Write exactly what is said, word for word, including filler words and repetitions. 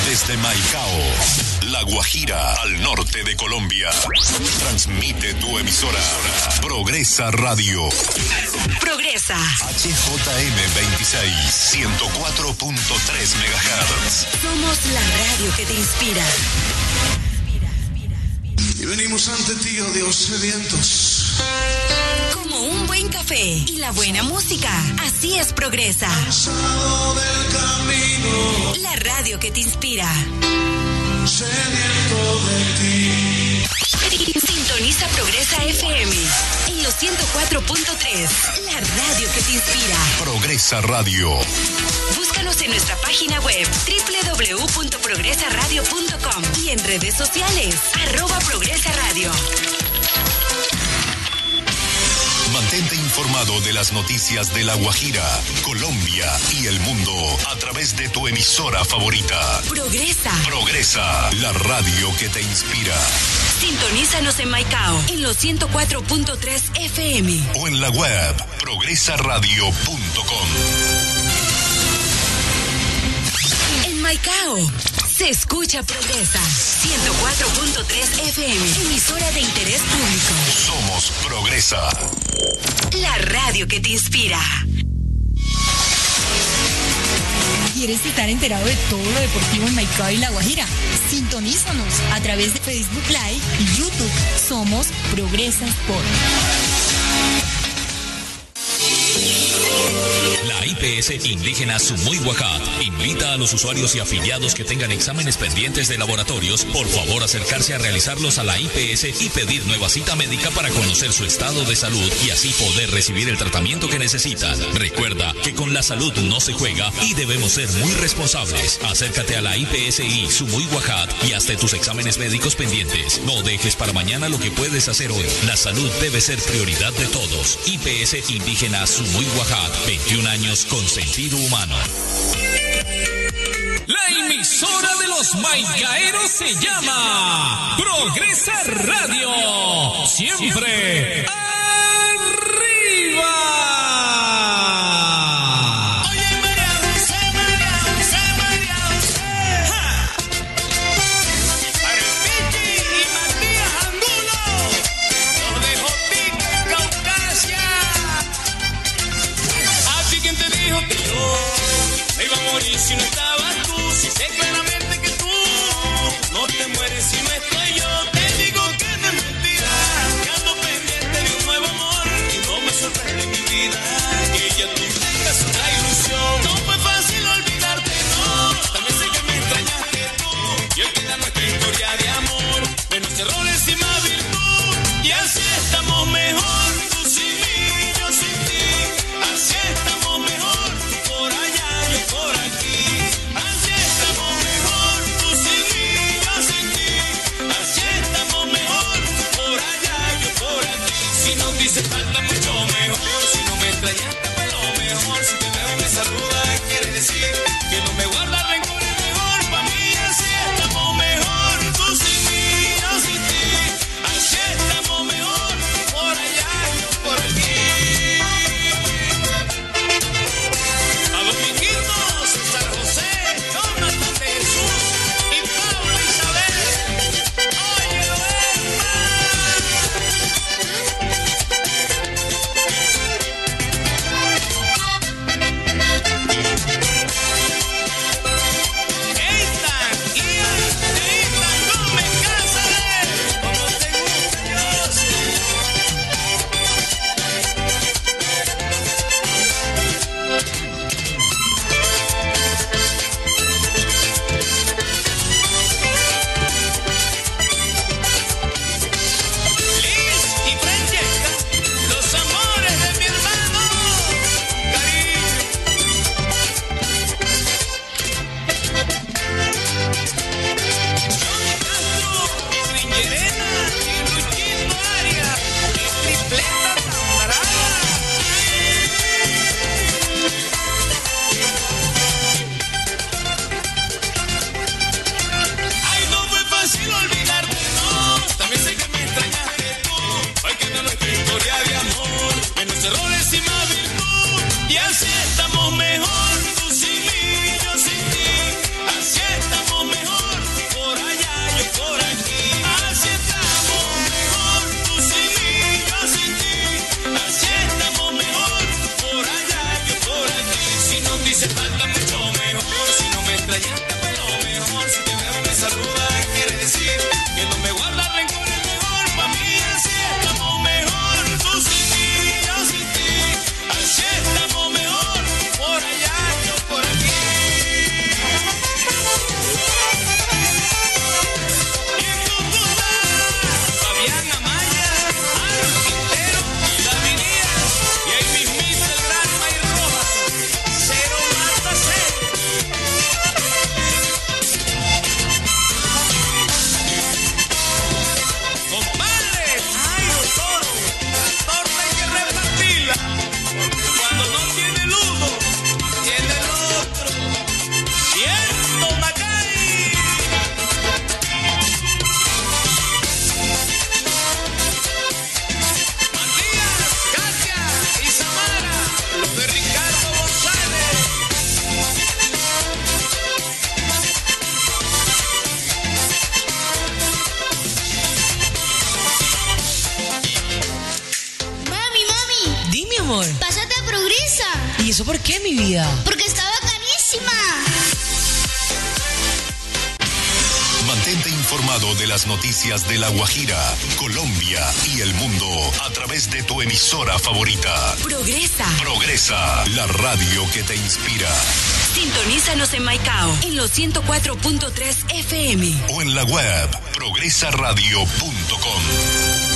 Desde Maicao, La Guajira, al norte de Colombia. Transmite tu emisora Progresa Radio. Progresa. H J M veintiséis, ciento cuatro punto tres megahertz. Somos la radio que te inspira. Y venimos ante ti, oh Dios, sedientos. Como un buen café y la buena música. Así es Progresa. Cansado del camino. La radio que te inspira. Sediento de ti. Sintoniza Progresa F M en los ciento cuatro punto tres. La radio que te inspira. Progresa Radio. Búscanos en nuestra página web doble u doble u doble u punto progresa radio punto com y en redes sociales arroba Progresa Radio. Mantente informado de las noticias de La Guajira, Colombia y el mundo a través de tu emisora favorita. Progresa. Progresa, la radio que te inspira. Sintonízanos en Maicao en los ciento cuatro punto tres F M. O en la web progresa radio punto com. En Maicao se escucha Progresa. ciento cuatro punto tres F M. Emisora de interés público. Somos Progresa. La radio que te inspira. ¿Quieres estar enterado de todo lo deportivo en Maicao y La Guajira? Sintonízanos a través de Facebook Live y YouTube. Somos Progresa Sport. La I P S Indígena Sumuy Huacat invita a los usuarios y afiliados que tengan exámenes pendientes de laboratorios, por favor acercarse a realizarlos a la I P S y pedir nueva cita médica para conocer su estado de salud y así poder recibir el tratamiento que necesitan. Recuerda que con la salud no se juega y debemos ser muy responsables. Acércate a la I P S I Sumuy Huacat y hazte tus exámenes médicos pendientes. No dejes para mañana lo que puedes hacer hoy. La salud debe ser prioridad de todos. I P S Indígena Sumuy Huacat, veintiún años con sentido humano. La emisora de los maicaeros se llama Progresa Radio. Siempre arriba. Oye, María José, María José, María José. Para el Pichi y Matías Angulo. Los de Jotica en Caucasia. ¿A ti quién te dijo que yo me iba a morir si no estabas tú? Si sé claramente que tú no te mueres si no estoy yo. Te digo que no es mentira, que ando pendiente de eso por qué, mi vida? Porque estaba carísima. Mantente informado de las noticias de La Guajira, Colombia y el mundo a través de tu emisora favorita. Progresa. Progresa, la radio que te inspira. Sintonízanos en Maicao en los ciento cuatro punto tres F M. O en la web progresa radio punto com.